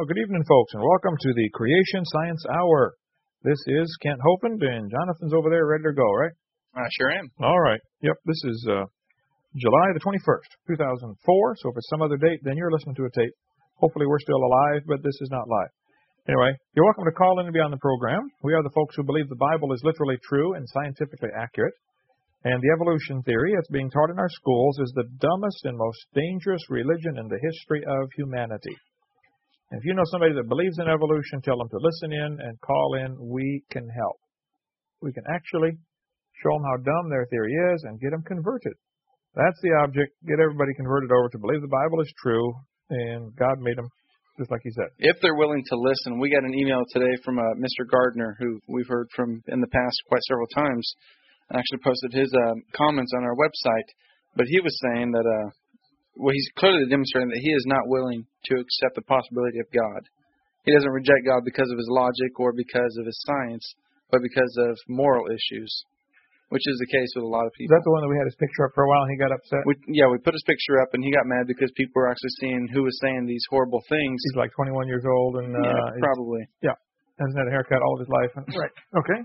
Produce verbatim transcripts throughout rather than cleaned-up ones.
Well, good evening, folks, and welcome to the Creation Science Hour. This is Kent Hopend, and Jonathan's over there ready to go, right? I sure am. All right. Yep, this is uh, July the twenty-first, two thousand four, so if it's some other date, then you're listening to a tape. Hopefully we're still alive, but this is not live. Anyway, you're welcome to call in and be on the program. We are the folks who believe the Bible is literally true and scientifically accurate. And the evolution theory that's being taught in our schools is the dumbest and most dangerous religion in the history of humanity. And if you know somebody that believes in evolution, tell them to listen in and call in. We can help. We can actually show them how dumb their theory is and get them converted. That's the object. Get everybody converted over to believe the Bible is true and God made them just like He said. If they're willing to listen. We got an email today from uh, Mister Gardner, who we've heard from in the past quite several times. Actually posted his uh, comments on our website, but he was saying that, uh, well, he's clearly demonstrating that he is not willing to accept the possibility of God. He doesn't reject God because of his logic or because of his science, but because of moral issues, which is the case with a lot of people. Is that the one that we had his picture up for a while and he got upset? We, yeah, we put his picture up and he got mad because people were actually seeing who was saying these horrible things. He's like twenty-one years old and uh, yeah, probably. Yeah, hasn't had a haircut all of his life. Right. Okay.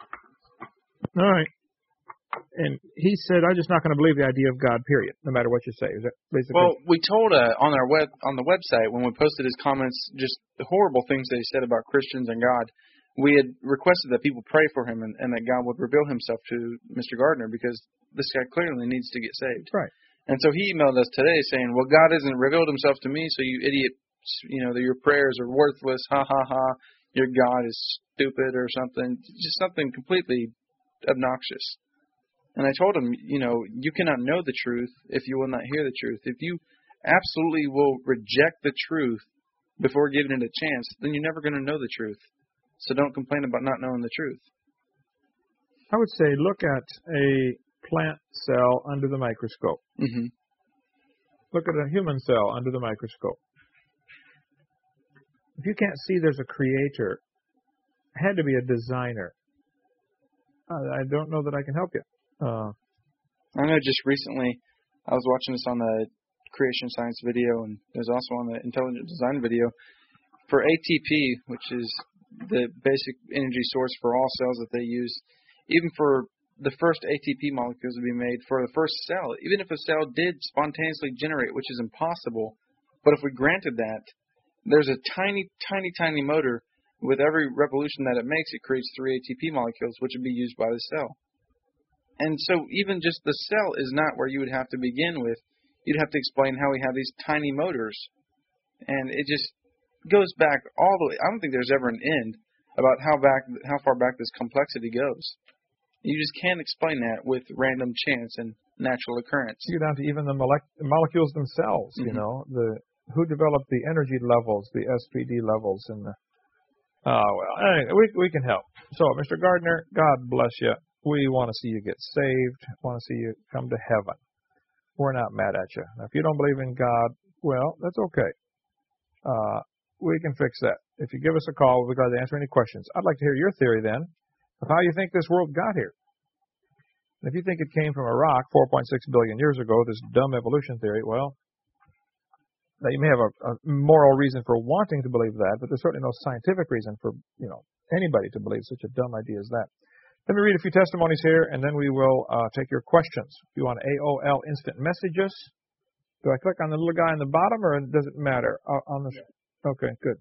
All right. And he said, "I'm just not going to believe the idea of God, period, no matter what you say." Is that basically? Well, we told uh, on our web on the website when we posted his comments, just the horrible things that he said about Christians and God. We had requested that people pray for him and, and that God would reveal Himself to Mister Gardner because this guy clearly needs to get saved. Right. And so he emailed us today saying, "Well, God hasn't revealed Himself to me, so you idiot, you know, that your prayers are worthless. Ha ha ha. Your God is stupid or something. Just something completely obnoxious." And I told him, you know, you cannot know the truth if you will not hear the truth. If you absolutely will reject the truth before giving it a chance, then you're never going to know the truth. So don't complain about not knowing the truth. I would say look at a plant cell under the microscope. Mm-hmm. Look at a human cell under the microscope. If you can't see there's a creator, it had to be a designer. I don't know that I can help you. Uh, I know just recently I was watching this on the Creation Science video, and it was also on the Intelligent Design video. For A T P, which is the basic energy source for all cells that they use, even for the first A T P molecules to be made, for the first cell, even if a cell did spontaneously generate, which is impossible, but if we granted that, there's a tiny, tiny, tiny motor. With every revolution that it makes, it creates three A T P molecules, which would be used by the cell. And so even just the cell is not where you would have to begin with. You'd have to explain how we have these tiny motors. And it just goes back all the way. I don't think there's ever an end about how back, how far back this complexity goes. You just can't explain that with random chance and natural occurrence. You get down to even the molec- molecules themselves, mm-hmm. you know, the who developed the energy levels, the S P D levels, and the Oh, well, anyway, we we can help. So, Mister Gardner, God bless you. We want to see you get saved. Want to see you come to heaven. We're not mad at you. Now, if you don't believe in God, well, that's okay. Uh, we can fix that. If you give us a call, we'll be glad to answer any questions. I'd like to hear your theory, then, of how you think this world got here. And if you think it came from a rock four point six billion years ago, this dumb evolution theory, well, now, you may have a, a moral reason for wanting to believe that, but there's certainly no scientific reason for, you know, anybody to believe such a dumb idea as that. Let me read a few testimonies here, and then we will uh, take your questions. If you want A O L instant messages, do I click on the little guy on the bottom, or does it matter? Uh, on the Okay, good.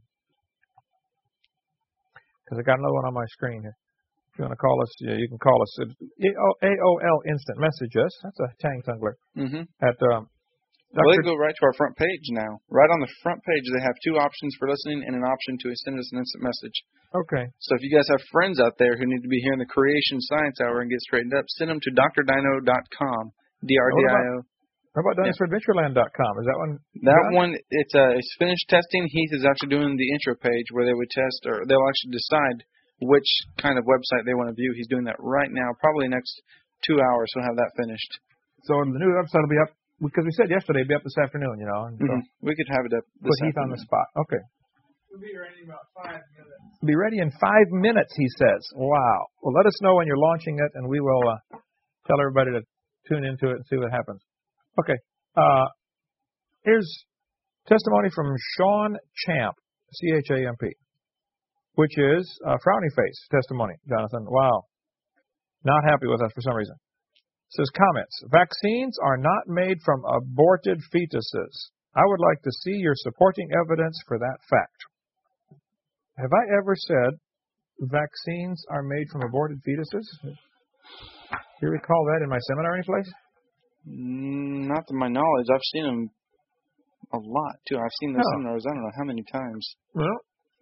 Because I got another one on my screen here. If you want to call us, yeah, you can call us at A O L instant messages. That's a tang tungler. Mm-hmm. At um, Well, they go right to our front page now. Right on the front page, they have two options for listening and an option to send us an instant message. Okay. So if you guys have friends out there who need to be hearing the Creation Science Hour and get straightened up, send them to D R dino dot com. D R D I O. How about dinosaur adventure land dot com? Is that one? That done? one, it's uh, it's finished testing. Heath is actually doing the intro page where they would test, or they'll actually decide which kind of website they want to view. He's doing that right now. Probably next two hours he'll have that finished. So the new website will be up. Because we said yesterday it'd be up this afternoon, you know. And mm-hmm. so we could have it up this put Heath afternoon. on the spot. Okay. We'll be ready in about five minutes. Be ready in five minutes, he says. Wow. Well, let us know when you're launching it, and we will uh, tell everybody to tune into it and see what happens. Okay. Uh, here's testimony from Sean Champ. C H A M P, which is a frowny face testimony, Jonathan. Wow. Not happy with us for some reason. Says comments. Vaccines are not made from aborted fetuses. I would like to see your supporting evidence for that fact. Have I ever said vaccines are made from aborted fetuses? Do you recall that in my seminar anyplace? Mm, not to my knowledge. I've seen them a lot, too. I've seen those Oh. seminars I don't know how many times. Well,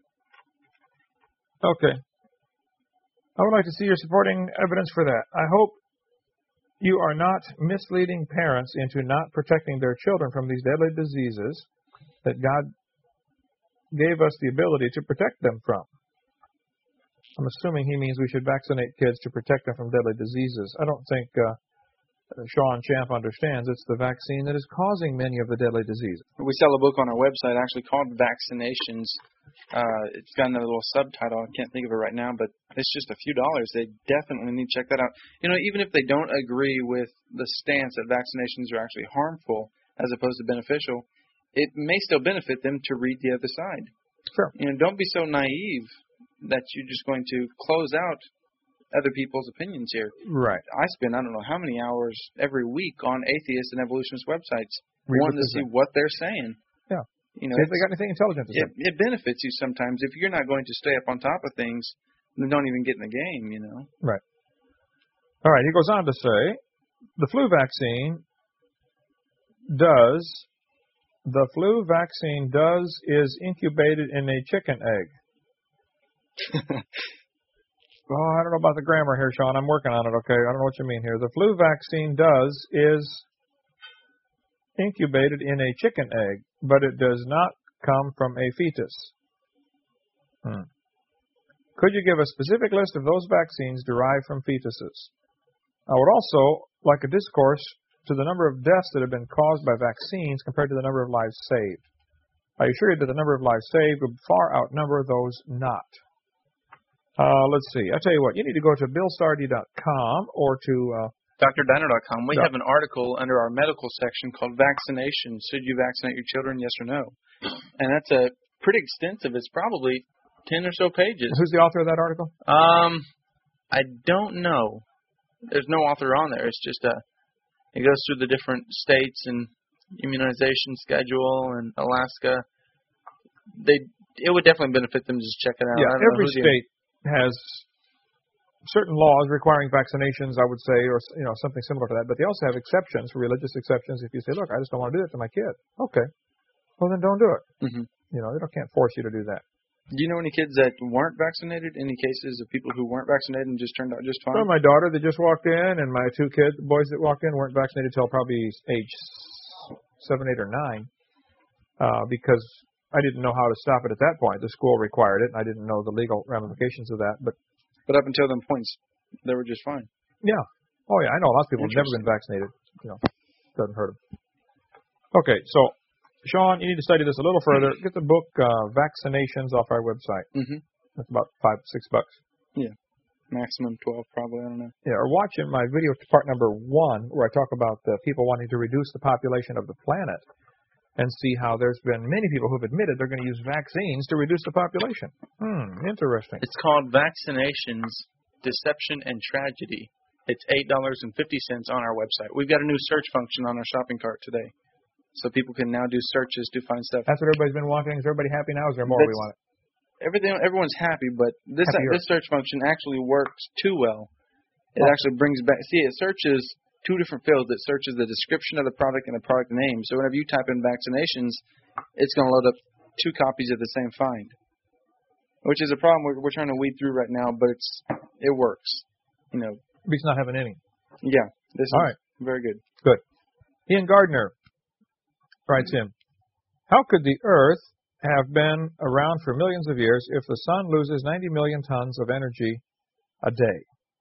okay. I would like to see your supporting evidence for that. I hope you are not misleading parents into not protecting their children from these deadly diseases that God gave us the ability to protect them from. I'm assuming he means we should vaccinate kids to protect them from deadly diseases. I don't think uh, Sean Champ understands it's the vaccine that is causing many of the deadly diseases. We sell a book on our website actually called Vaccinations. Uh, it's got another little subtitle. I can't think of it right now, but it's just a few dollars. They definitely need to check that out. You know, even if they don't agree with the stance that vaccinations are actually harmful as opposed to beneficial, it may still benefit them to read the other side. Sure. You know, don't be so naive that you're just going to close out other people's opinions here. Right. I spend, I don't know how many hours every week on atheist and evolutionist websites Read wanting to see saying. what they're saying. Yeah. You know, see if they got anything intelligent to say. it, it benefits you sometimes. If you're not going to stay up on top of things, then don't even get in the game, you know. Right. All right, he goes on to say, the flu vaccine does, the flu vaccine does is incubated in a chicken egg. Oh, I don't know about the grammar here, Sean. I'm working on it, okay? I don't know what you mean here. The flu vaccine does is incubated in a chicken egg, but it does not come from a fetus. Hmm. Could you give a specific list of those vaccines derived from fetuses? I would also like a discourse to the number of deaths that have been caused by vaccines compared to the number of lives saved. I assure you that the number of lives saved would far outnumber those not. Uh, let's see. I tell you what, you need to go to bill sardi dot com or to uh, D R Diner dot com. We Yeah. have an article under our medical section called Vaccination. Should you vaccinate your children, yes or no? And that's a pretty extensive. It's probably ten or so pages. who's the author of that article? Um, I don't know. There's no author on there. It's just a. It goes through the different states and immunization schedule and Alaska. They. It would definitely benefit them to just check it out. Yeah, I don't know every who the- state has certain laws requiring vaccinations, I would say, or you know something similar to that. But they also have exceptions, religious exceptions. If you say, "Look, I just don't want to do that to my kid," okay, well then don't do it. Mhm. You know, they don't can't force you to do that. Do you know any kids that weren't vaccinated? Any cases of people who weren't vaccinated and just turned out just fine? Well, my daughter that just walked in, and my two kids, boys that walked in, weren't vaccinated till probably age seven, eight, or nine, uh, because I didn't know how to stop it at that point. The school required it, and I didn't know the legal ramifications of that. But But up until them points, they were just fine. yeah, oh yeah, I know a lot of people have never been vaccinated. You know, doesn't hurt them. Okay, so Sean, you need to study this a little further. Get the book uh, Vaccinations off our website. Mm-hmm. That's about five, six bucks. Yeah. Maximum twelve, probably. I don't know. Yeah, or watch in my video part number one, where I talk about the people wanting to reduce the population of the planet, and see how there's been many people who've admitted they're going to use vaccines to reduce the population. Hmm, interesting. It's called Vaccinations, Deception, and Tragedy. It's eight dollars and fifty cents on our website. We've got a new search function on our shopping cart today. So people can now do searches to find stuff. That's what everybody's been wanting. Is everybody happy now? Is there more we That's- want? Everything, everyone's happy, but this Happier. this search function actually works too well. It Oh. actually brings back. See, it searches two different fields. It searches the description of the product and the product name. So whenever you type in vaccinations, it's going to load up two copies of the same find, which is a problem we're, we're trying to weed through right now. But it's it works. You know. At least not having any. Yeah. This All is right. very good. Good. Ian Gardner writes in, how could the Earth have been around for millions of years if the sun loses ninety million tons of energy a day?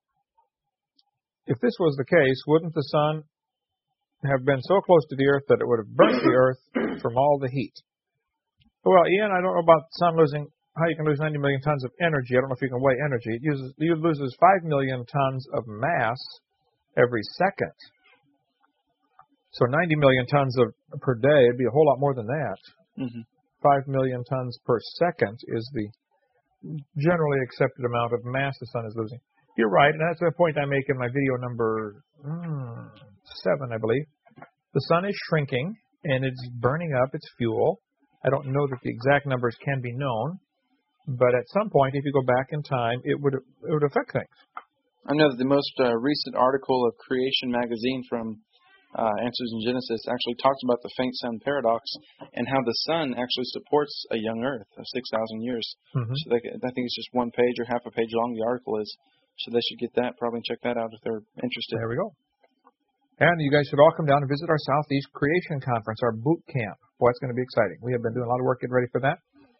If this was the case, wouldn't the sun have been so close to the Earth that it would have burnt the Earth from all the heat? Well, Ian, I don't know about the sun losing, how you can lose ninety million tons of energy. I don't know if you can weigh energy. It, uses, it loses five million tons of mass every second. So ninety million tons of per day, it'd be a whole lot more than that. Mm-hmm. five million tons per second is the generally accepted amount of mass the sun is losing. You're right, and that's the point I make in my video number mm, seven, I believe. The sun is shrinking, and it's burning up its fuel. I don't know that the exact numbers can be known, but at some point, if you go back in time, it would it would affect things. I know that the most uh, recent article of Creation Magazine from uh, Answers in Genesis actually talks about the faint sun paradox and how the sun actually supports a young Earth of six thousand years. Mm-hmm. So they, I think it's just one page or half a page long, the article is. So they should get that, probably check that out if they're interested. There we go. And you guys should all come down and visit our Southeast Creation Conference, our boot camp. Boy, it's going to be exciting. We have been doing a lot of work getting ready for that.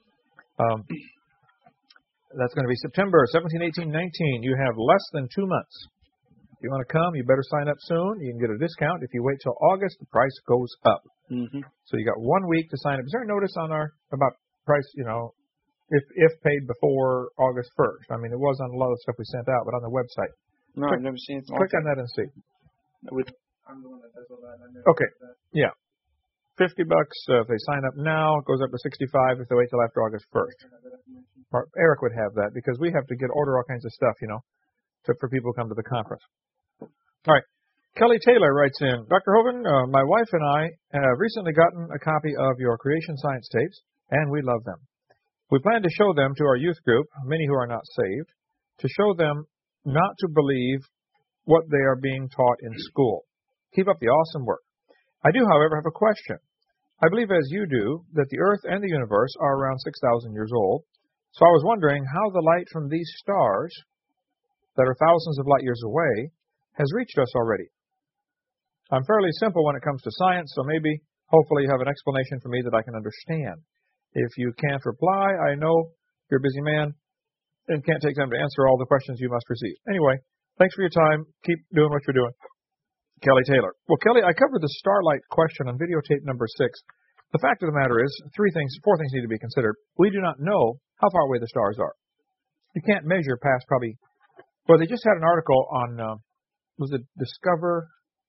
Um, that's going to be September seventeenth, eighteenth, nineteenth. You have less than two months. If you want to come, you better sign up soon. You can get a discount. If you wait till August, the price goes up. Mm-hmm. So you got one week to sign up. Is there a notice on our about price, you know, if if paid before August first? I mean, it was on a lot of stuff we sent out, but on the website. No, click, I've never seen it. Click on that and see. With, I'm the one that does all that. I never okay. that. Yeah. fifty bucks uh, if they sign up now. It goes up to sixty-five if they wait till after August first. Eric would have that because we have to get order all kinds of stuff, you know, to, for people to come to the conference. All right. Kelly Taylor writes in, Doctor Hovind, uh, my wife and I have recently gotten a copy of your Creation Science tapes, and we love them. We plan to show them to our youth group, many who are not saved, to show them not to believe what they are being taught in school. Keep up the awesome work. I do, however, have a question. I believe, as you do, that the Earth and the universe are around six thousand years old, so I was wondering how the light from these stars, that are thousands of light years away, has reached us already. I'm fairly simple when it comes to science, so maybe, hopefully, you have an explanation for me that I can understand. If you can't reply, I know you're a busy man and can't take time to answer all the questions you must receive. Anyway, thanks for your time. Keep doing what you're doing. Kelly Taylor. Well, Kelly, I covered the starlight question on videotape number six. The fact of the matter is, three things, four things need to be considered. We do not know how far away the stars are. You can't measure past probably, well, they just had an article on, uh, was it Discover?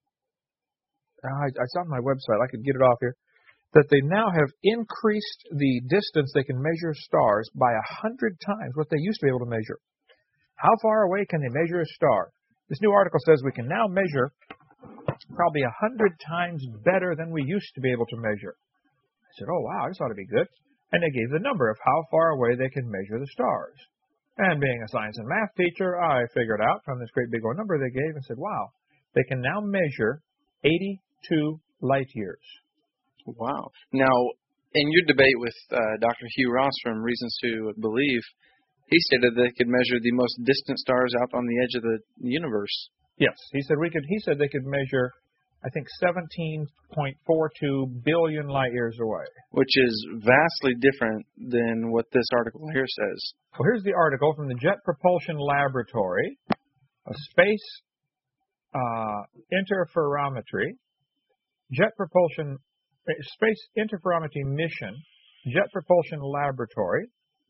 I, I saw it on my website. I could get it off here. That they now have increased the distance they can measure stars by a hundred times what they used to be able to measure. How far away can they measure a star? This new article says we can now measure probably a hundred times better than we used to be able to measure. I said, oh, wow, this ought to be good. And they gave the number of how far away they can measure the stars. And being a science and math teacher, I figured out from this great big old number they gave and said, wow, they can now measure eighty-two light years. Wow. Now, in your debate with uh, Doctor Hugh Ross from Reasons to Believe, he stated they could measure the most distant stars out on the edge of the universe. Yes, he said we could. He said they could measure, I think, seventeen point four two billion light years away, which is vastly different than what this article here says. Well, here's the article from the Jet Propulsion Laboratory, a space uh, interferometry, jet propulsion, space interferometry mission, Jet Propulsion Laboratory,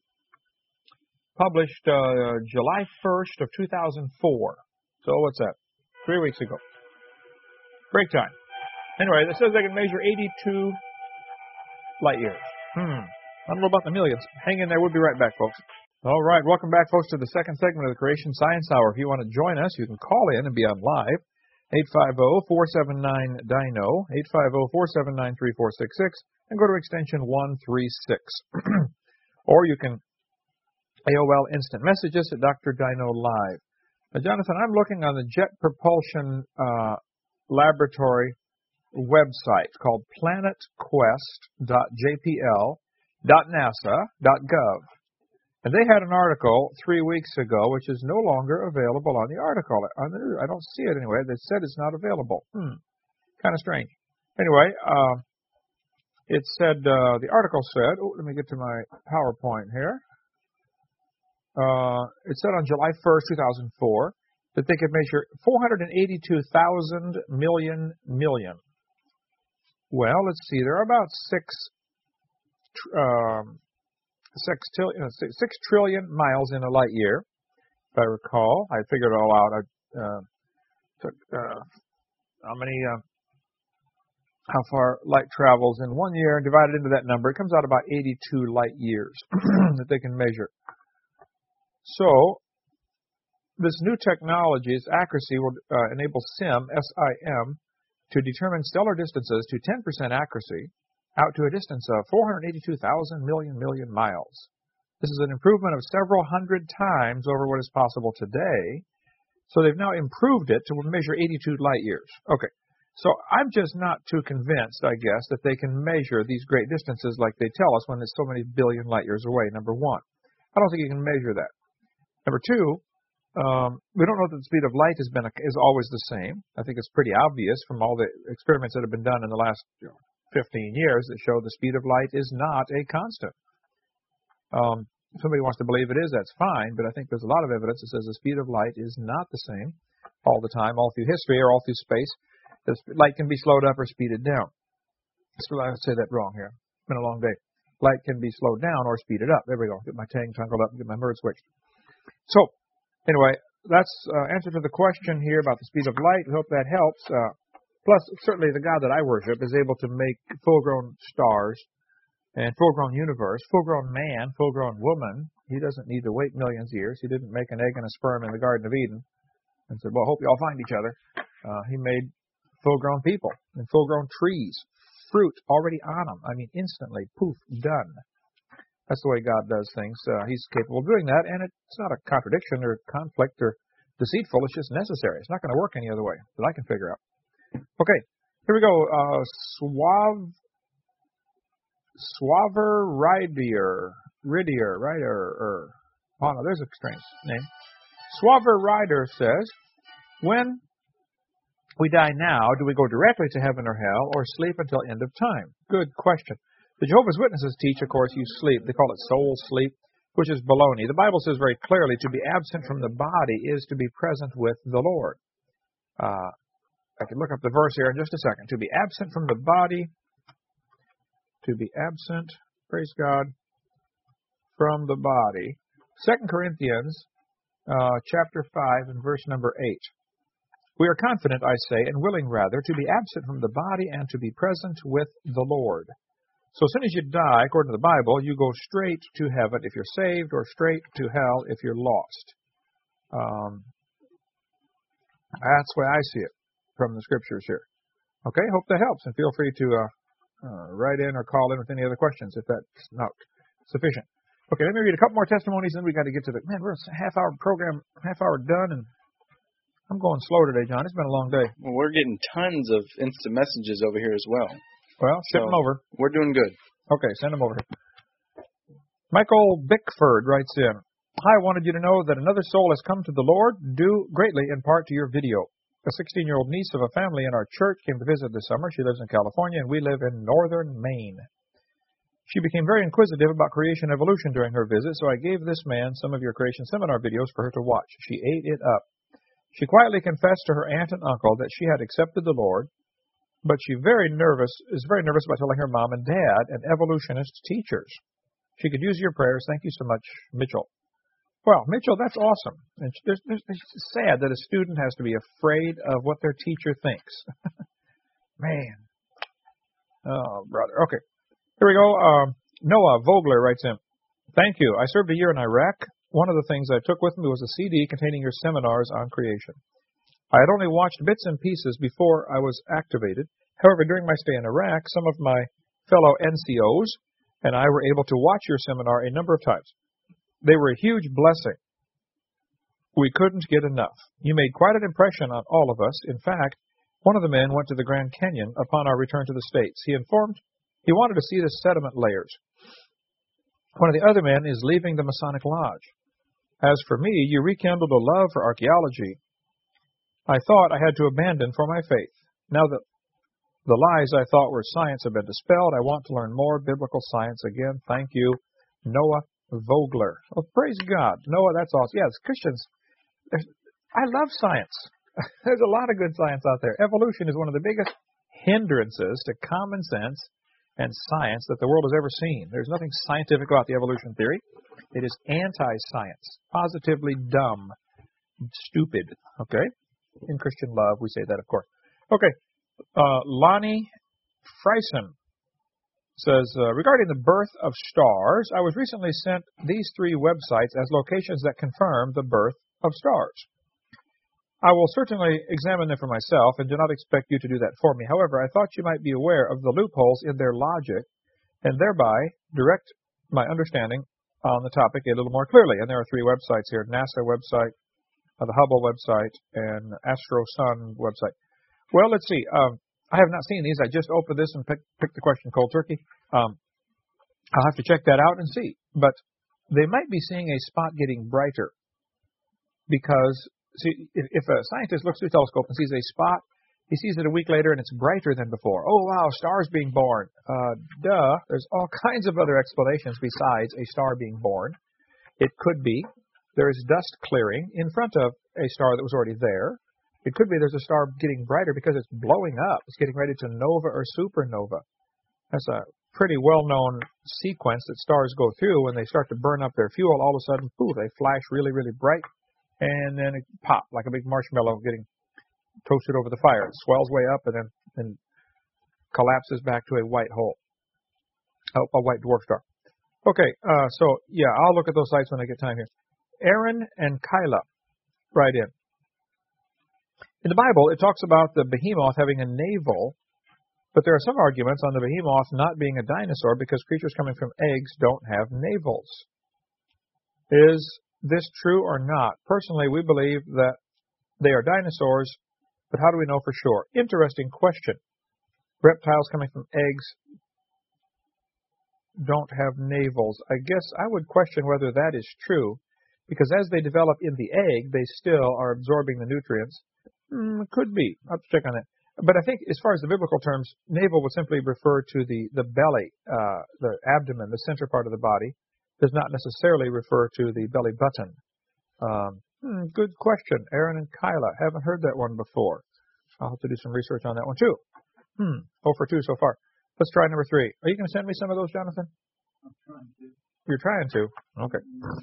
published uh, July first of two thousand four. So what's that? Three weeks ago. Break time. Anyway, it says they can measure eighty-two light years. Hmm. I don't know about the millions. Hang in there. We'll be right back, folks. All right. Welcome back, folks, to the second segment of the Creation Science Hour. If you want to join us, you can call in and be on live. eight five zero, four seven nine, D I N O, eight five zero, four seven nine, three four six six, and go to extension one three six. Or you can A O L instant messages at Doctor Dino Live. Now, Jonathan, I'm looking on the Jet Propulsion uh, Laboratory website. It's called planet quest dot j p l dot nasa dot gov. And they had an article three weeks ago, which is no longer available on the article. On the, I don't see it anyway. They said it's not available. Hmm. Kind of strange. Anyway, uh, it said, uh, the article said, oh, let me get to my PowerPoint here. Uh, it said on July first, two thousand four, that they could measure four hundred eighty-two thousand million million. Well, let's see. There are about six, um, six, til- six, six trillion miles in a light year, if I recall. I figured it all out. I uh, took uh, how many uh, how far light travels in one year, and divided into that number, it comes out about eighty-two light years that they can measure. So this new technology, its accuracy, will uh, enable SIM, S I M, to determine stellar distances to ten percent accuracy out to a distance of four hundred eighty-two thousand million million miles. This is an improvement of several hundred times over what is possible today. So they've now improved it to measure eighty-two light years. Okay. So I'm just not too convinced, I guess, that they can measure these great distances like they tell us when it's so many billion light years away, number one. I don't think you can measure that. Number two, um, we don't know that the speed of light has been a, is always the same. I think it's pretty obvious from all the experiments that have been done in the last you know, fifteen years that show the speed of light is not a constant. Um, if somebody wants to believe it is, that's fine, but I think there's a lot of evidence that says the speed of light is not the same all the time, all through history or all through space. The light can be slowed up or speeded down. So I would say that wrong here. It's been a long day. Light can be slowed down or speeded up. There we go. Get my tang tangled up and get my mirror switched. So, anyway, that's uh, answer to the question here about the speed of light. We hope that helps. Uh, plus, certainly the God that I worship is able to make full-grown stars and full-grown universe, full-grown man, full-grown woman. He doesn't need to wait millions of years. He didn't make an egg and a sperm in the Garden of Eden and said, well, hope you all find each other. Uh, he made full-grown people and full-grown trees, fruit already on them. I mean, instantly, poof, done. That's the way God does things. Uh, he's capable of doing that, and it's not a contradiction or conflict or deceitful. It's just necessary. It's not going to work any other way that I can figure out. Okay, here we go. Uh, Suave, Suaver Ridier, Ridier, Rider, or, oh no, there's a strange name. Suaver Rider says, when we die now, do we go directly to heaven or hell, or sleep until end of time? Good question. The Jehovah's Witnesses teach, of course, you sleep. They call it soul sleep, which is baloney. The Bible says very clearly to be absent from the body is to be present with the Lord. Uh, I can look up the verse here in just a second. To be absent from the body, to be absent, praise God, from the body. Second Corinthians uh, chapter five and verse number eight. We are confident, I say, and willing rather, to be absent from the body and to be present with the Lord. So as soon as you die, according to the Bible, you go straight to heaven if you're saved, or straight to hell if you're lost. Um, that's the way I see it from the Scriptures here. Okay, hope that helps, and feel free to uh, uh, write in or call in with any other questions if that's not sufficient. Okay, let me read a couple more testimonies, and then we got to get to the, man, we're a half-hour program, half-hour done, and I'm going slow today, John. It's been a long day. Well, we're getting tons of instant messages over here as well. Well, ship so them over. We're doing good. Okay, send them over. Michael Bickford writes in, hi, I wanted you to know that another soul has come to the Lord, due greatly in part to your video. A sixteen-year-old niece of a family in our church came to visit this summer. She lives in California, and we live in northern Maine. She became very inquisitive about creation and evolution during her visit, so I gave this man some of your creation seminar videos for her to watch. She ate it up. She quietly confessed to her aunt and uncle that she had accepted the Lord, but she very nervous is very nervous about telling her mom and dad and evolutionist teachers. She could use your prayers. Thank you so much, Mitchell. Well, Mitchell, that's awesome. And there's, there's, it's sad that a student has to be afraid of what their teacher thinks. Man. Oh, brother. Okay. Here we go. Um, Noah Vogler writes in, thank you. I served a year in Iraq. One of the things I took with me was a C D containing your seminars on creation. I had only watched bits and pieces before I was activated. However, during my stay in Iraq, some of my fellow N C Os and I were able to watch your seminar a number of times. They were a huge blessing. We couldn't get enough. You made quite an impression on all of us. In fact, one of the men went to the Grand Canyon upon our return to the States. He informed he wanted to see the sediment layers. One of the other men is leaving the Masonic Lodge. As for me, you rekindled a love for archaeology I thought I had to abandon for my faith. Now that the lies I thought were science have been dispelled, I want to learn more biblical science again. Thank you, Noah Vogler. Well, praise God. Noah, that's awesome. Yes, Christians, I love science. There's a lot of good science out there. Evolution is one of the biggest hindrances to common sense and science that the world has ever seen. There's nothing scientific about the evolution theory. It is anti-science, positively dumb, stupid. Okay? In Christian love, we say that, of course. Okay. Uh, Lonnie Friesen says, uh, regarding the birth of stars, I was recently sent these three websites as locations that confirm the birth of stars. I will certainly examine them for myself and do not expect you to do that for me. However, I thought you might be aware of the loopholes in their logic and thereby direct my understanding on the topic a little more clearly. And there are three websites here, NASA website, uh, the Hubble website, and AstroSun website. Well, let's see. Um, I have not seen these. I just opened this and picked, picked the question cold turkey. Um, I'll have to check that out and see. But they might be seeing a spot getting brighter because, see, if, if a scientist looks through a telescope and sees a spot, he sees it a week later and it's brighter than before. Oh, wow, stars being born. Uh, duh. There's all kinds of other explanations besides a star being born. It could be there is dust clearing in front of a star that was already there. It could be there's a star getting brighter because it's blowing up. It's getting ready to nova or supernova. That's a pretty well-known sequence that stars go through. When they start to burn up their fuel, all of a sudden, poof, they flash really, really bright, and then it pop like a big marshmallow getting toasted over the fire. It swells way up and then and collapses back to a white hole, a, a white dwarf star. Okay, uh, so, yeah, I'll look at those sites when I get time here. Aaron and Kyla, right in. In the Bible, it talks about the behemoth having a navel, but there are some arguments on the behemoth not being a dinosaur because creatures coming from eggs don't have navels. Is this true or not? Personally, we believe that they are dinosaurs, but how do we know for sure? Interesting question. Reptiles coming from eggs don't have navels. I guess I would question whether that is true, because as they develop in the egg, they still are absorbing the nutrients. Mm, could be. I'll have to check on that. But I think as far as the biblical terms, navel would simply refer to the, the belly, uh, the abdomen, the center part of the body. Does not necessarily refer to the belly button. Um, hmm, good question. Aaron and Kyla. Haven't heard that one before. I'll have to do some research on that one too. Hmm. oh for two so far. Let's try number three. Are you going to send me some of those, Jonathan? I'm trying to. You're trying to? Okay.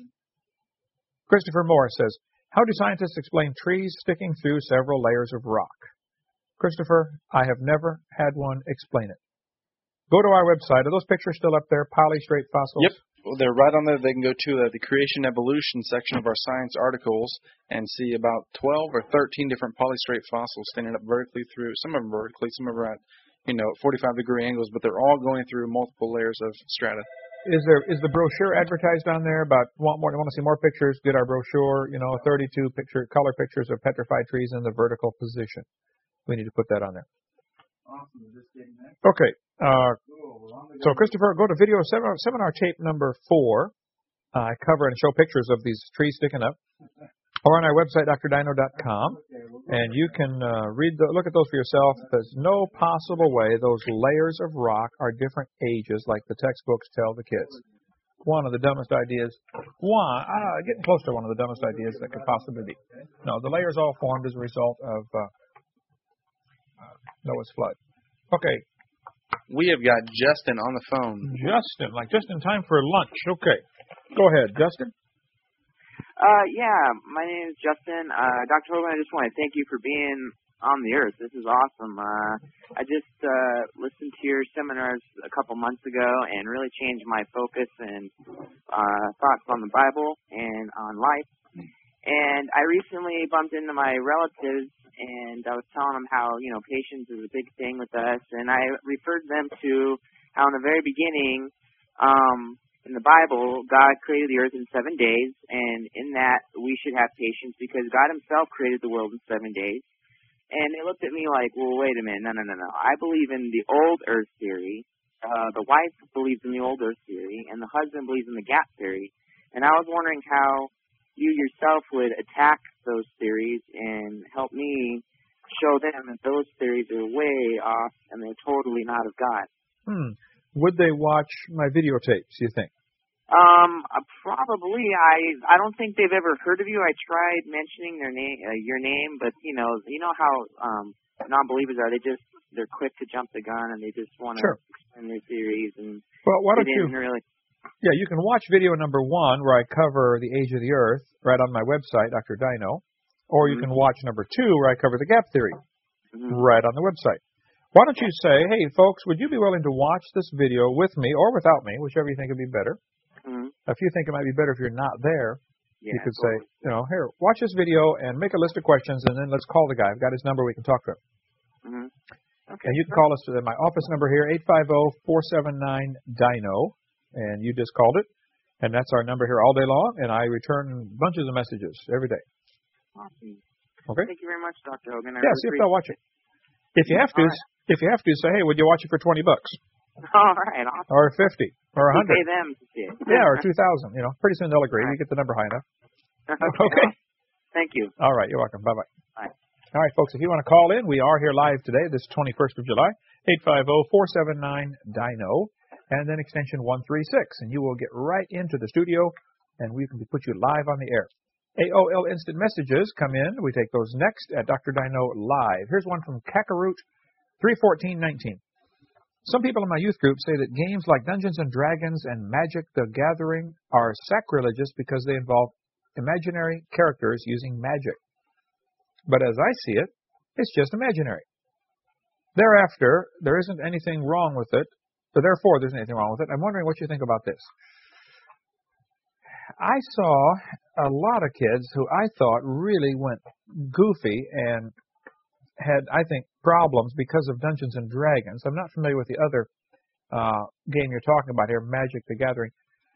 Christopher Moore says, how do scientists explain trees sticking through several layers of rock? Christopher, I have never had one explain it. Go to our website. Are those pictures still up there? Polystrate fossils? Yep. Well, they're right on there. They can go to uh, the creation evolution section of our science articles and see about twelve or thirteen different polystrate fossils standing up vertically through. Some of them vertically, some of them are at, you know, forty-five degree angles, but they're all going through multiple layers of strata. Is there is the brochure advertised on there about want more? Want to see more pictures? Get our brochure. You know, thirty-two picture color pictures of petrified trees in the vertical position. We need to put that on there. Awesome. Just getting that. Okay. Uh, Cool. Well, I'm gonna so go- Christopher, go to video seminar, seminar tape number four. Uh, I cover and show pictures of these trees sticking up, or on our website, D R dino dot com, Okay, we'll go and over you that. can uh, read the, look at those for yourself. There's no possible way those layers of rock are different ages like the textbooks tell the kids. One of the dumbest ideas, one, uh, getting close to one of the dumbest ideas that could possibly be. No, the layers all formed as a result of uh, uh, Noah's flood. Okay, We have got Justin on the phone. Justin, like just in time for lunch. Okay, go ahead, Justin. Uh, yeah, my name is Justin. Uh, Doctor Hogan, I just want to thank you for being on the earth. This is awesome. Uh, I just uh, listened to your seminars a couple months ago and really changed my focus and uh, thoughts on the Bible and on life. And I recently bumped into my relatives, and I was telling them how, you know, patience is a big thing with us. And I referred them to how in the very beginning, um, in the Bible, God created the earth in seven days, and in that we should have patience because God himself created the world in seven days. And they looked at me like, well, wait a minute, no, no, no, no. I believe in the old earth theory. Uh, the wife believes in the old earth theory, and the husband believes in the gap theory. And I was wondering how you yourself would attack those theories and help me show them that those theories are way off and they're totally not of God. Hmm. Would they watch my videotapes, you think? Um, uh, probably. I I don't think they've ever heard of you. I tried mentioning their name, uh, your name, but you know, you know how um, non-believers are. They just they're quick to jump the gun and they just want to Sure. explain their theories and Well, why they don't you? didn't really. Yeah, you can watch video number one where I cover the age of the Earth right on my website, Doctor Dino, or you Mhm. can watch number two where I cover the gap theory Mhm. right on the website. Why don't you say, hey, folks, would you be willing to watch this video with me or without me, whichever you think would be better? Mm-hmm. If you think it might be better if you're not there, Yeah, you could cool. say, you know, here, watch this video and make a list of questions, and then let's call the guy. I've got his number. We can talk to him. Mm-hmm. Okay. And you can call us to my office number here, eight five zero, four seven nine, D I N O, and you just called it. And that's our number here all day long, and I return bunches of messages every day. Awesome. Okay? Thank you very much, Doctor Hogan. I Yeah, really see if appreciate they'll watch it. If you have to, All right. if you have to, say, hey, would you watch it for twenty bucks? All right, awesome. Or fifty? Or a You hundred? pay them to see it. Yeah, or two thousand. You know, pretty soon they'll agree. All We right. get the number high enough. okay. Okay. Thank you. All right, you're welcome. Bye-bye. Bye. All right, folks, if you want to call in, we are here live today, this twenty-first of July, eight five zero, four seven nine, D I N O, and then extension one three six, and you will get right into the studio, and we can put you live on the air. A O L Instant Messages come in. We take those next at Doctor Dino Live. Here's one from Kakarot three fourteen nineteen. Some people in my youth group say that games like Dungeons and Dragons and Magic the Gathering are sacrilegious because they involve imaginary characters using magic. But as I see it, it's just imaginary. Thereafter, there isn't anything wrong with it. So therefore, there's anything wrong with it. I'm wondering what you think about this. I saw a lot of kids who I thought really went goofy and had, I think, problems because of Dungeons and Dragons. I'm not familiar with the other uh, game you're talking about here, Magic the Gathering.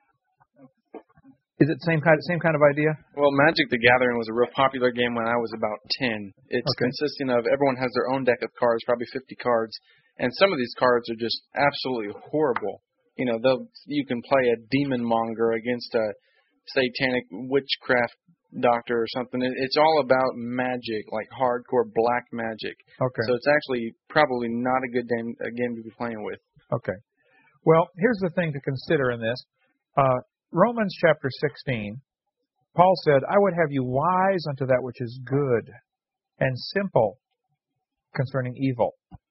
Is it same kind of same kind of idea? Well, Magic the Gathering was a real popular game when I was about ten. It's Okay. consisting of everyone has their own deck of cards, probably fifty cards, and some of these cards are just absolutely horrible. You know, they'll you can play a demon monger against a satanic witchcraft doctor or something. It, it's all about magic, like hardcore black magic. Okay. So it's actually probably not a good game, a game to be playing with. Okay. Well, here's the thing to consider in this. Uh, Romans chapter sixteen, Paul said, I would have you wise unto that which is good and simple concerning evil.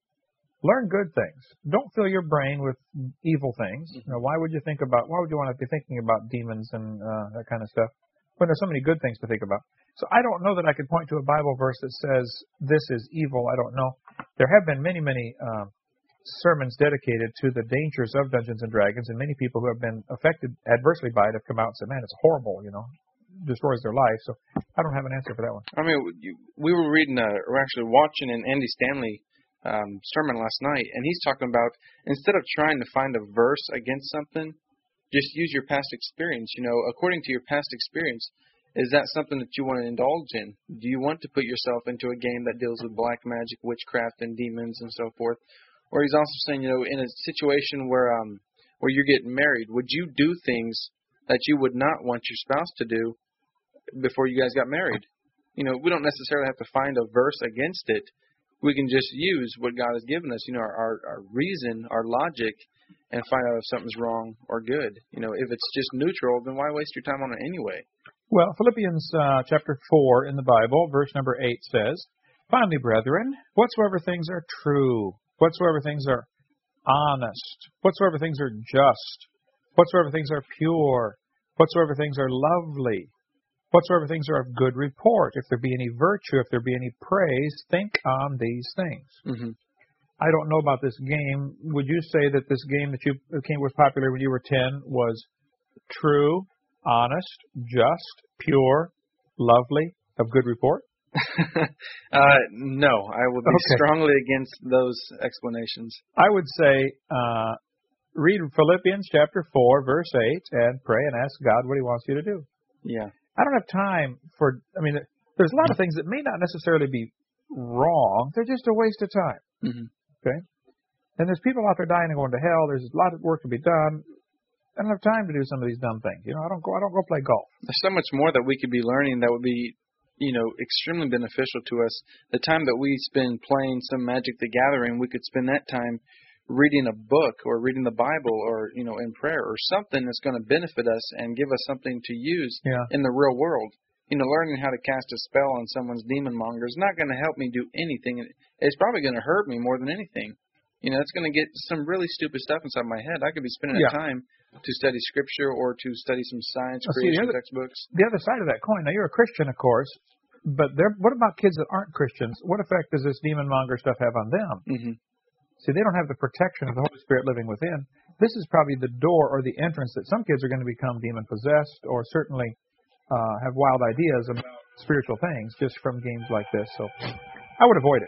Learn good things. Don't fill your brain with evil things. You know, why would you think about, why would you want to be thinking about demons and uh, that kind of stuff when there's so many good things to think about? So I don't know that I could point to a Bible verse that says this is evil. I don't know. There have been many, many uh, sermons dedicated to the dangers of Dungeons and Dragons, and many people who have been affected adversely by it have come out and said, man, it's horrible, you know, destroys their life. So I don't have an answer for that one. I mean, you, we were reading, uh, or actually watching an Andy Stanley um, sermon last night, and he's talking about instead of trying to find a verse against something, just use your past experience. You know, according to your past experience, is that something that you want to indulge in? Do you want to put yourself into a game that deals with black magic, witchcraft, and demons and so forth? Or he's also saying, you know, in a situation where um where you're getting married, would you do things that you would not want your spouse to do before you guys got married? You know, we don't necessarily have to find a verse against it. We can just use what God has given us, you know, our, our reason, our logic, and find out if something's wrong or good. You know, if it's just neutral, then why waste your time on it anyway? Well, Philippians uh, chapter four in the Bible, verse number eight says, Finally, brethren, whatsoever things are true, whatsoever things are honest, whatsoever things are just, whatsoever things are pure, whatsoever things are lovely, whatsoever things are of good report, if there be any virtue, if there be any praise, think on these things. Mm-hmm. I don't know about this game. Would you say that this game that you came was popular when you were ten was true, honest, just, pure, lovely, of good report? uh, no, I would be Okay. strongly against those explanations. I would say uh, read Philippians chapter four, verse eight, and pray and ask God what He wants you to do. Yeah. I don't have time for, I mean, there's a lot of things that may not necessarily be wrong. They're just a waste of time. Mm-hmm. Okay? And there's people out there dying and going to hell. There's a lot of work to be done. I don't have time to do some of these dumb things. You know, I don't go, I don't go play golf. There's so much more that we could be learning that would be, you know, extremely beneficial to us. The time that we spend playing some Magic the Gathering, we could spend that time reading a book or reading the Bible or, you know, in prayer or something that's going to benefit us and give us something to use Yeah. in the real world. You know, learning how to cast a spell on someone's demon monger is not going to help me do anything. It's probably going to hurt me more than anything. You know, it's going to get some really stupid stuff inside my head. I could be spending Yeah. a time to study scripture or to study some science Well, see, creation the other- textbooks. The other side of that coin, now you're a Christian, of course, but there, what about kids that aren't Christians? What effect does this demon monger stuff have on them? Mm-hmm. See, they don't have the protection of the Holy Spirit living within. This is probably the door or the entrance that some kids are going to become demon-possessed or certainly uh, have wild ideas about spiritual things just from games like this. So I would avoid it.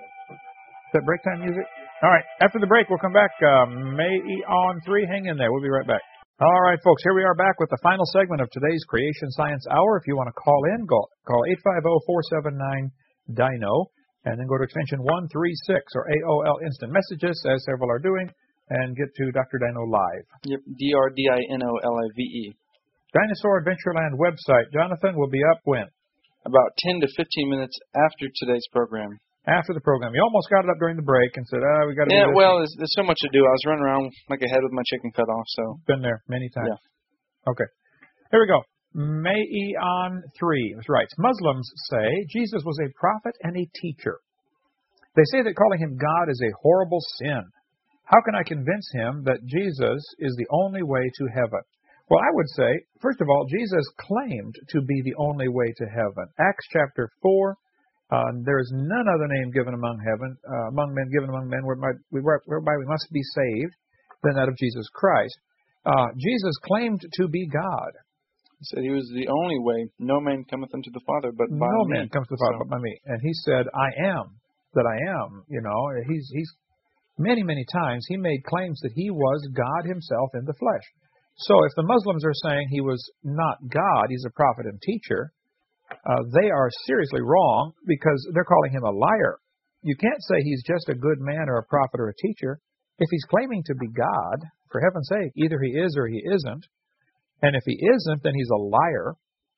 Is that break time music? All right. After the break, we'll come back. Uh, May on three. Hang in there. We'll be right back. All right, folks. Here we are back with the final segment of today's Creation Science Hour. If you want to call in, go, call eight five zero, four seven nine, D I N O. And then go to extension one three six or A O L Instant Messages, as several are doing, and get to Doctor Dino Live. Yep, D R D I N O L I V E. Dinosaur Adventureland website. Jonathan will be up when? About ten to fifteen minutes after today's program. After the program. You almost got it up during the break and said, ah, we got to Yeah, do this. well, there's, there's so much to do. I was running around like a head with my chicken cut off, so. Been there many times. Yeah. Okay. Here we go. May on three. That's right. Muslims say Jesus was a prophet and a teacher. They say that calling him God is a horrible sin. How can I convince him that Jesus is the only way to heaven? Well, I would say, first of all, Jesus claimed to be the only way to heaven. Acts chapter four, uh, there is none other name given among heaven, uh, among men, given among men, whereby we, whereby we must be saved than that of Jesus Christ. Uh, Jesus claimed to be God. He said he was the only way. No man cometh unto the Father but by no me. No man comes to the Father so. but by me. And he said, I am that I am. You know, he's he's many, many times he made claims that he was God himself in the flesh. So if the Muslims are saying he was not God, he's a prophet and teacher, uh, they are seriously wrong because they're calling him a liar. You can't say he's just a good man or a prophet or a teacher. If he's claiming to be God, for heaven's sake, either he is or he isn't. And if he isn't, then he's a liar,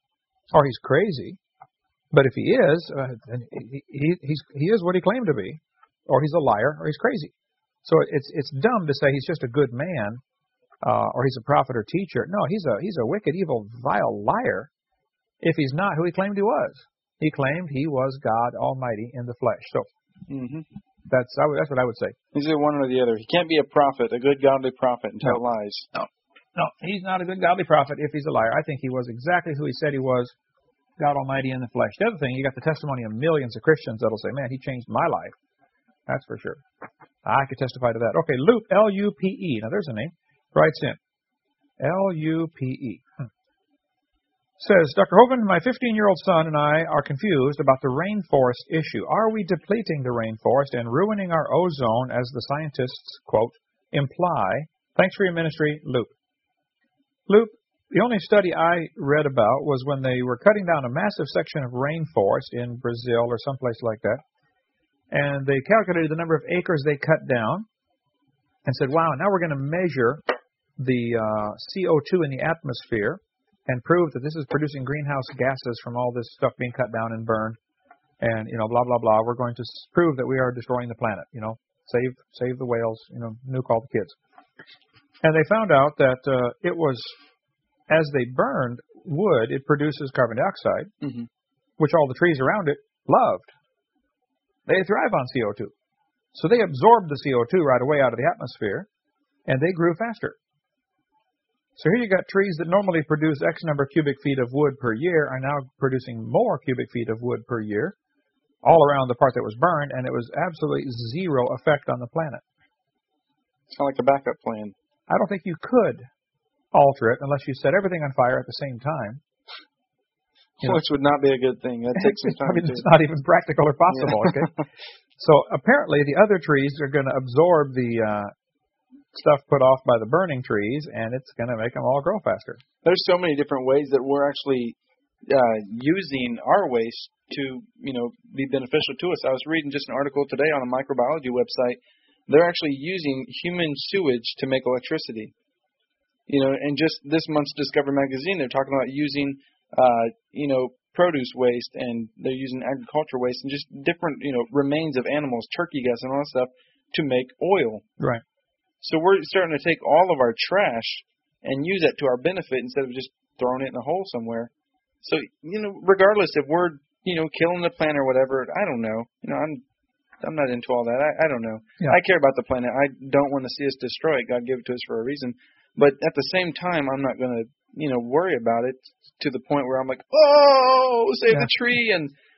or he's crazy. But if he is, uh, then he, he, he's, he is what he claimed to be, or he's a liar, or he's crazy. So it's it's dumb to say he's just a good man, uh, or he's a prophet or teacher. No, he's a he's a wicked, evil, vile liar. If he's not who he claimed he was, he claimed he was God Almighty in the flesh. So mm-hmm. that's I would, that's what I would say. He's either one or the other. He can't be a prophet, a good godly prophet, and tell no. lies. No. No, he's not a good godly prophet if he's a liar. I think he was exactly who he said he was, God Almighty in the flesh. The other thing, you got the testimony of millions of Christians that'll say, man, he changed my life. That's for sure. I could testify to that. Okay, Lupe, L U P E. Now, there's a name. Writes in. L U P E. Hmm. Says, Doctor Hovind, my fifteen-year-old son and I are confused about the rainforest issue. Are we depleting the rainforest and ruining our ozone as the scientists, quote, imply? Thanks for your ministry, Lupe. Luke, the only study I read about was when they were cutting down a massive section of rainforest in Brazil or someplace like that, and they calculated the number of acres they cut down and said, wow, now we're going to measure the uh, C O two in the atmosphere and prove that this is producing greenhouse gases from all this stuff being cut down and burned, and, you know, blah, blah, blah. We're going to prove that we are destroying the planet, you know, save save the whales, you know, nuke all the kids. And they found out that uh, it was, as they burned wood, it produces carbon dioxide, mm-hmm. which all the trees around it loved. They thrive on C O two. So they absorbed the C O two right away out of the atmosphere, and they grew faster. So here you got trees that normally produce X number of cubic feet of wood per year are now producing more cubic feet of wood per year all around the part that was burned, and it was absolutely zero effect on the planet. It's kind of like a backup plan. I don't think you could alter it unless you set everything on fire at the same time. You Which know, would not be a good thing. That takes some time. I mean, to... it's not even practical or possible. Yeah. Okay. So apparently the other trees are going to absorb the uh, stuff put off by the burning trees, and it's going to make them all grow faster. There's so many different ways that we're actually uh, using our waste to, you know, be beneficial to us. I was reading just an article today on a microbiology website. They're actually using human sewage to make electricity. You know, and just this month's Discover magazine, they're talking about using, uh, you know, produce waste, and they're using agriculture waste and just different, you know, remains of animals, turkey guts and all that stuff to make oil. Right. So we're starting to take all of our trash and use that to our benefit instead of just throwing it in a hole somewhere. So, you know, regardless if we're, you know, killing the planet or whatever, I don't know. You know, I'm I'm not into all that. I, I don't know. Yeah. I care about the planet. I don't want to see us destroy it. God gave it to us for a reason. But at the same time, I'm not going to, you know, worry about it to the point where I'm like, oh, save yeah. the tree. And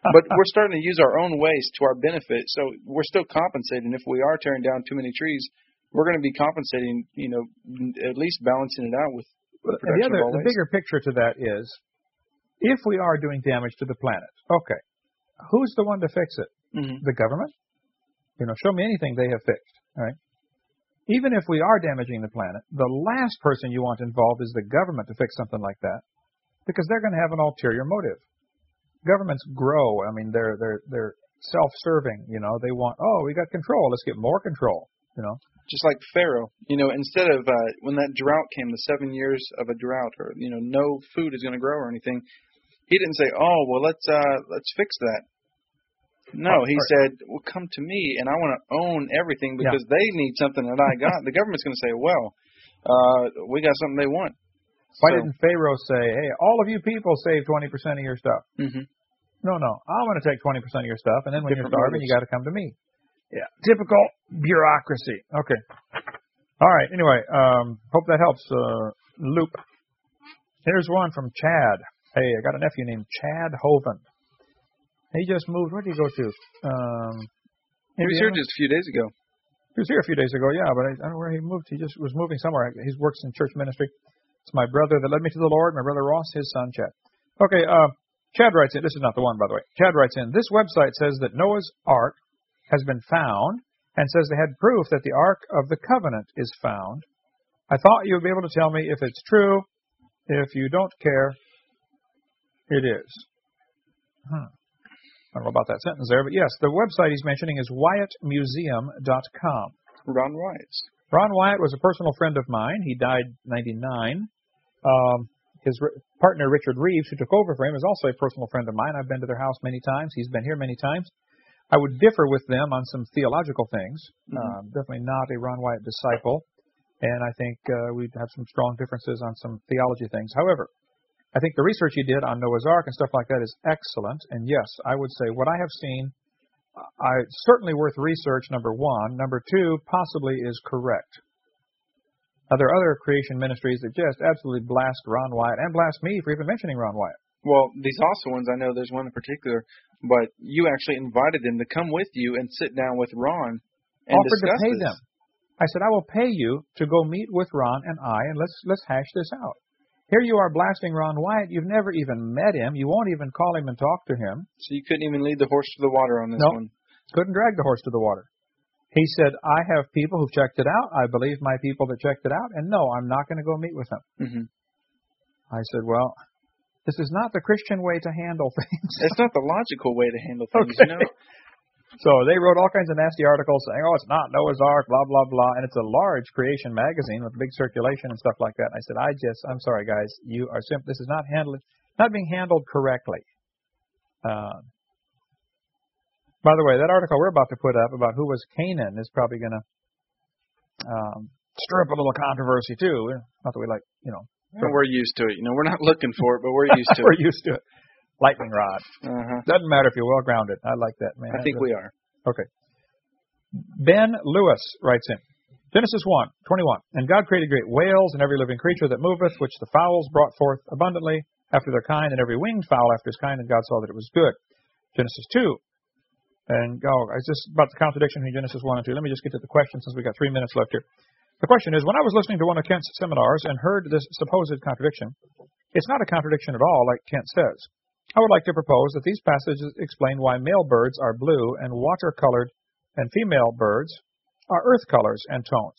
But we're starting to use our own waste to our benefit, so we're still compensating. If we are tearing down too many trees, we're going to be compensating, you know, at least balancing it out with the and the production other, of all the waste. bigger picture to that is, if we are doing damage to the planet, okay, who's the one to fix it? Mm-hmm. The government? You know, show me anything they have fixed, all right? Even if we are damaging the planet, the last person you want involved is the government to fix something like that, because they're going to have an ulterior motive. Governments grow. I mean, they're they're they're self-serving. You know, they want, oh, we got control. Let's get more control. You know, just like Pharaoh. You know, instead of uh, when that drought came, the seven years of a drought, or you know, no food is going to grow or anything. He didn't say, oh, well, let's uh, let's fix that. No, oh, he right. said, well, come to me, and I want to own everything because yeah. they need something that I got. The government's going to say, well, uh, we got something they want. Why so, didn't Pharaoh say, hey, all of you people save twenty percent of your stuff? Mm-hmm. No, no, I want to take twenty percent of your stuff, and then when Different you're starving, motives. you got to come to me. Yeah, typical bureaucracy. Okay. All right, anyway, um, hope that helps, uh, Loop. Here's one from Chad. Hey, I got a nephew named Chad Hoven. He just moved. Where did he go to? Um, he was here Indiana? just a few days ago. He was here a few days ago, yeah, but I, I don't know where he moved. He just was moving somewhere. He works in church ministry. It's my brother that led me to the Lord, my brother Ross, his son Chad. Okay, uh, Chad writes in. This is not the one, by the way. Chad writes in. This website says that Noah's Ark has been found and says they had proof that the Ark of the Covenant is found. I thought you would be able to tell me if it's true. If you don't care, it is. Hmm. I don't know about that sentence there, but yes, the website he's mentioning is Wyatt Museum dot com. Ron Wyatt's. Ron Wyatt was a personal friend of mine. He died in ninety-nine. Um, his r- partner, Richard Reeves, who took over for him, is also a personal friend of mine. I've been to their house many times. He's been here many times. I would differ with them on some theological things. Mm-hmm. Um, definitely not a Ron Wyatt disciple. And I think uh, we'd have some strong differences on some theology things. However, I think the research he did on Noah's Ark and stuff like that is excellent. And yes, I would say what I have seen, I certainly worth research, number one. Number two, possibly is correct. Now, there are other creation ministries that just absolutely blast Ron Wyatt and blast me for even mentioning Ron Wyatt. Well, these also ones, I know there's one in particular, but you actually invited them to come with you and sit down with Ron and Offered discuss to pay this. them. I said, I will pay you to go meet with Ron and I, and let's let's hash this out. Here you are blasting Ron Wyatt. You've never even met him. You won't even call him and talk to him. So you couldn't even lead the horse to the water on this nope. one? Couldn't drag the horse to the water. He said, I have people who've checked it out. I believe my people that checked it out. And no, I'm not going to go meet with them. Mm-hmm. I said, well, this is not the Christian way to handle things. It's not the logical way to handle things, okay. you know? So they wrote all kinds of nasty articles saying, oh, it's not Noah's Ark, blah, blah, blah. And it's a large creation magazine with big circulation and stuff like that. And I said, I just, I'm sorry, guys. You are simple. This is not handling, not being handled correctly. Uh, by the way, that article we're about to put up about who was Canaan is probably going to um, stir up a little controversy, too. Not that we like, you know. Well, we're used to it. You know, we're not looking for it, but we're used to we're it. used to it. Lightning rod. Uh-huh. Doesn't matter if you're well grounded. I like that, man. I think we are. Okay. Ben Lewis writes in Genesis one twenty-one. And God created great whales and every living creature that moveth, which the fowls brought forth abundantly after their kind, and every winged fowl after his kind, and God saw that it was good. Genesis two. And oh, it's just about the contradiction between Genesis one and two. Let me just get to the question since we've got three minutes left here. The question is, when I was listening to one of Kent's seminars and heard this supposed contradiction, it's not a contradiction at all, like Kent says. I would like to propose that these passages explain why male birds are blue and water-colored and female birds are earth colors and tones.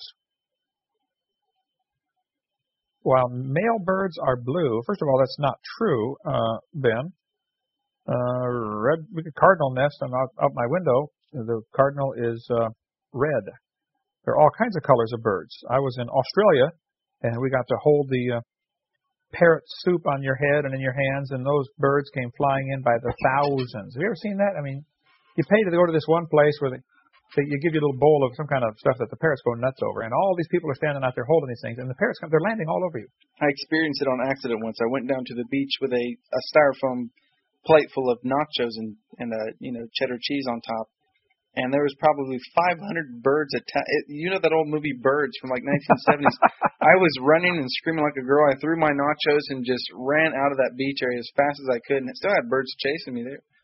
While male birds are blue, first of all, that's not true, uh, Ben. Uh, red cardinal nest on out, out my window, the cardinal is uh, red. There are all kinds of colors of birds. I was in Australia, and we got to hold the uh, parrot soup on your head and in your hands, and those birds came flying in by the thousands. Have you ever seen that? I mean, you pay to go to this one place where they, they you give you a little bowl of some kind of stuff that the parrots go nuts over, and all these people are standing out there holding these things, and the parrots come, they're landing all over you. I experienced it on accident once. I went down to the beach with a, a styrofoam plate full of nachos and, and uh, you know, cheddar cheese on top. And there was probably five hundred birds atta- You know that old movie Birds from like nineteen seventies? I was running and screaming like a girl. I threw my nachos and just ran out of that beach area as fast as I could. And it still had birds chasing me there.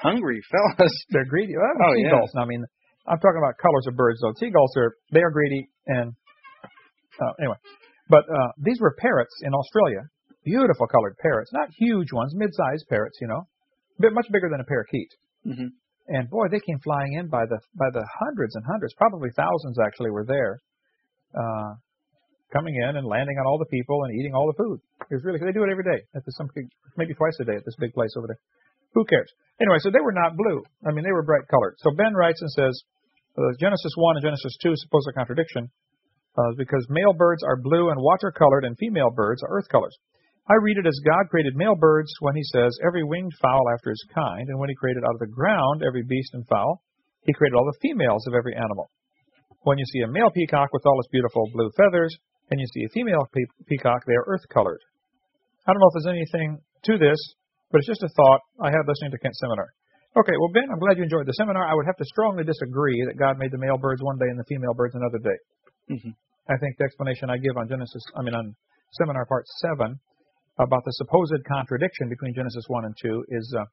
hungry fellas. They're greedy. Well, Oh, yeah. seagulls. Now, I mean, I'm talking about colors of birds, though. Seagulls are they are greedy, and uh, anyway. But uh, these were parrots in Australia. Beautiful colored parrots, not huge ones, mid-sized parrots, you know, a bit much bigger than a parakeet. Mm-hmm. And boy, they came flying in by the by the hundreds and hundreds, probably thousands actually were there, uh, coming in and landing on all the people and eating all the food. It was really they do it every day at this some maybe twice a day at this big place over there. Who cares? Anyway, so they were not blue. I mean, they were bright colored. So Ben writes and says, uh, Genesis one and Genesis two suppose a contradiction uh, because male birds are blue and water colored, and female birds are earth colors. I read it as God created male birds when he says, every winged fowl after his kind, and when he created out of the ground every beast and fowl, he created all the females of every animal. When you see a male peacock with all its beautiful blue feathers, and you see a female pe- peacock, they are earth-colored. I don't know if there's anything to this, but it's just a thought I had listening to Kent's seminar. Okay, well, Ben, I'm glad you enjoyed the seminar. I would have to strongly disagree that God made the male birds one day and the female birds another day. Mm-hmm. I think the explanation I give on Genesis, I mean on seminar part seven, about the supposed contradiction between Genesis one and two is uh,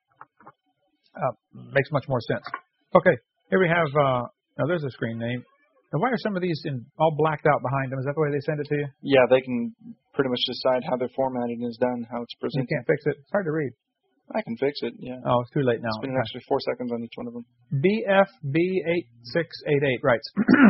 uh, makes much more sense. Okay, here we have, uh, now there's a screen name. Now why are some of these in all blacked out behind them? Is that the way they send it to you? Yeah, they can pretty much decide how their formatting is done, how it's You presented. can't fix it. It's hard to read. I can fix it, yeah. Oh, it's too late now. Spend an extra four seconds on each one of them. B F B eight six eight eight writes,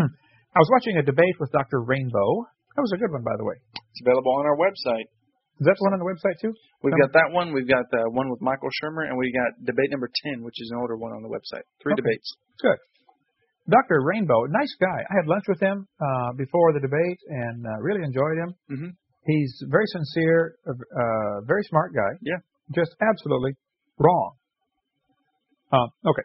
I was watching a debate with Doctor Rainbow. That was a good one, by the way. It's available on our website. Is that the one on the website, too? We've Number- got that one. We've got the one with Michael Shermer, and we got debate number ten, which is an older one on the website. Three Okay. debates. Good. Doctor Rainbow, nice guy. I had lunch with him uh, before the debate and uh, really enjoyed him. Mm-hmm. He's very sincere, a uh, very smart guy. Yeah. Just absolutely wrong. Uh, okay.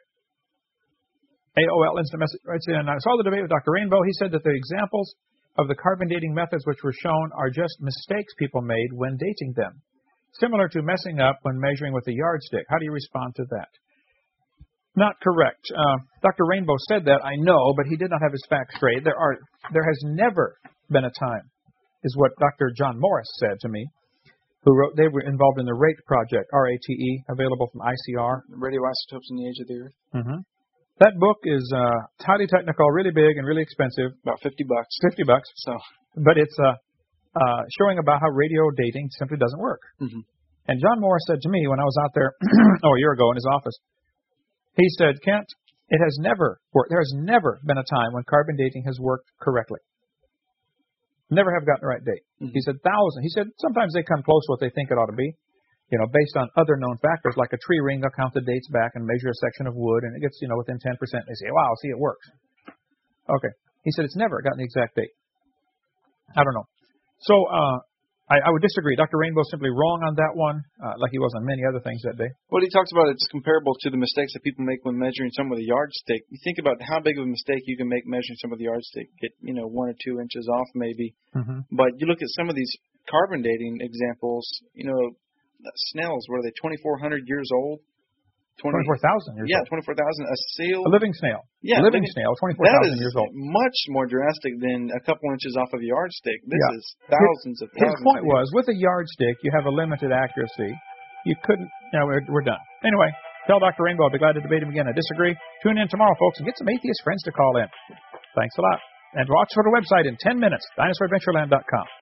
A O L instant message writes in, I saw the debate with Doctor Rainbow. He said that the examples of the carbon dating methods which were shown are just mistakes people made when dating them, similar to messing up when measuring with a yardstick. How do you respond to that? Not correct. Uh, Doctor Rainbow said that, I know, but he did not have his facts straight. There are, there has never been a time, is what Doctor John Morris said to me, who wrote, they were involved in the RATE project, R A T E, available from I C R. Radioisotopes in the Age of the Earth. Mm-hmm. That book is uh, highly technical, really big, and really expensive. About fifty bucks. fifty bucks. So. But it's uh, uh, showing about how radio dating simply doesn't work. Mm-hmm. And John Morris said to me when I was out there oh, a year ago in his office, he said, Kent, it has never worked. There has never been a time when carbon dating has worked correctly. Never have gotten the right date. Mm-hmm. He said thousands. He said sometimes they come close to what they think it ought to be. You know, based on other known factors, like a tree ring, they'll count the dates back and measure a section of wood, and it gets, you know, within ten percent. They say, wow, see, it works. Okay. He said it's never gotten the exact date. I don't know. So uh, I, I would disagree. Doctor Rainbow's simply wrong on that one, uh, like he was on many other things that day. What he talks about, it's comparable to the mistakes that people make when measuring some with a yardstick. You think about how big of a mistake you can make measuring some with a yardstick. Get, you know, one or two inches off maybe. Mm-hmm. But you look at some of these carbon dating examples, you know, snails, what are they, twenty-four hundred years old? twenty, twenty-four thousand years yeah, old. twenty-four thousand. A seal. A living snail. Yeah, a living living, snail, twenty-four that thousand is years old. much more drastic than a couple inches off of a yardstick. This Yeah. is thousands of His thousands. point of was, with a yardstick, you have a limited accuracy. You couldn't, you know, we're, we're done. Anyway, tell Doctor Rainbow I'll be glad to debate him again. I disagree. Tune in tomorrow, folks, and get some atheist friends to call in. Thanks a lot. And watch for the website in ten minutes, dinosaur adventure land dot com.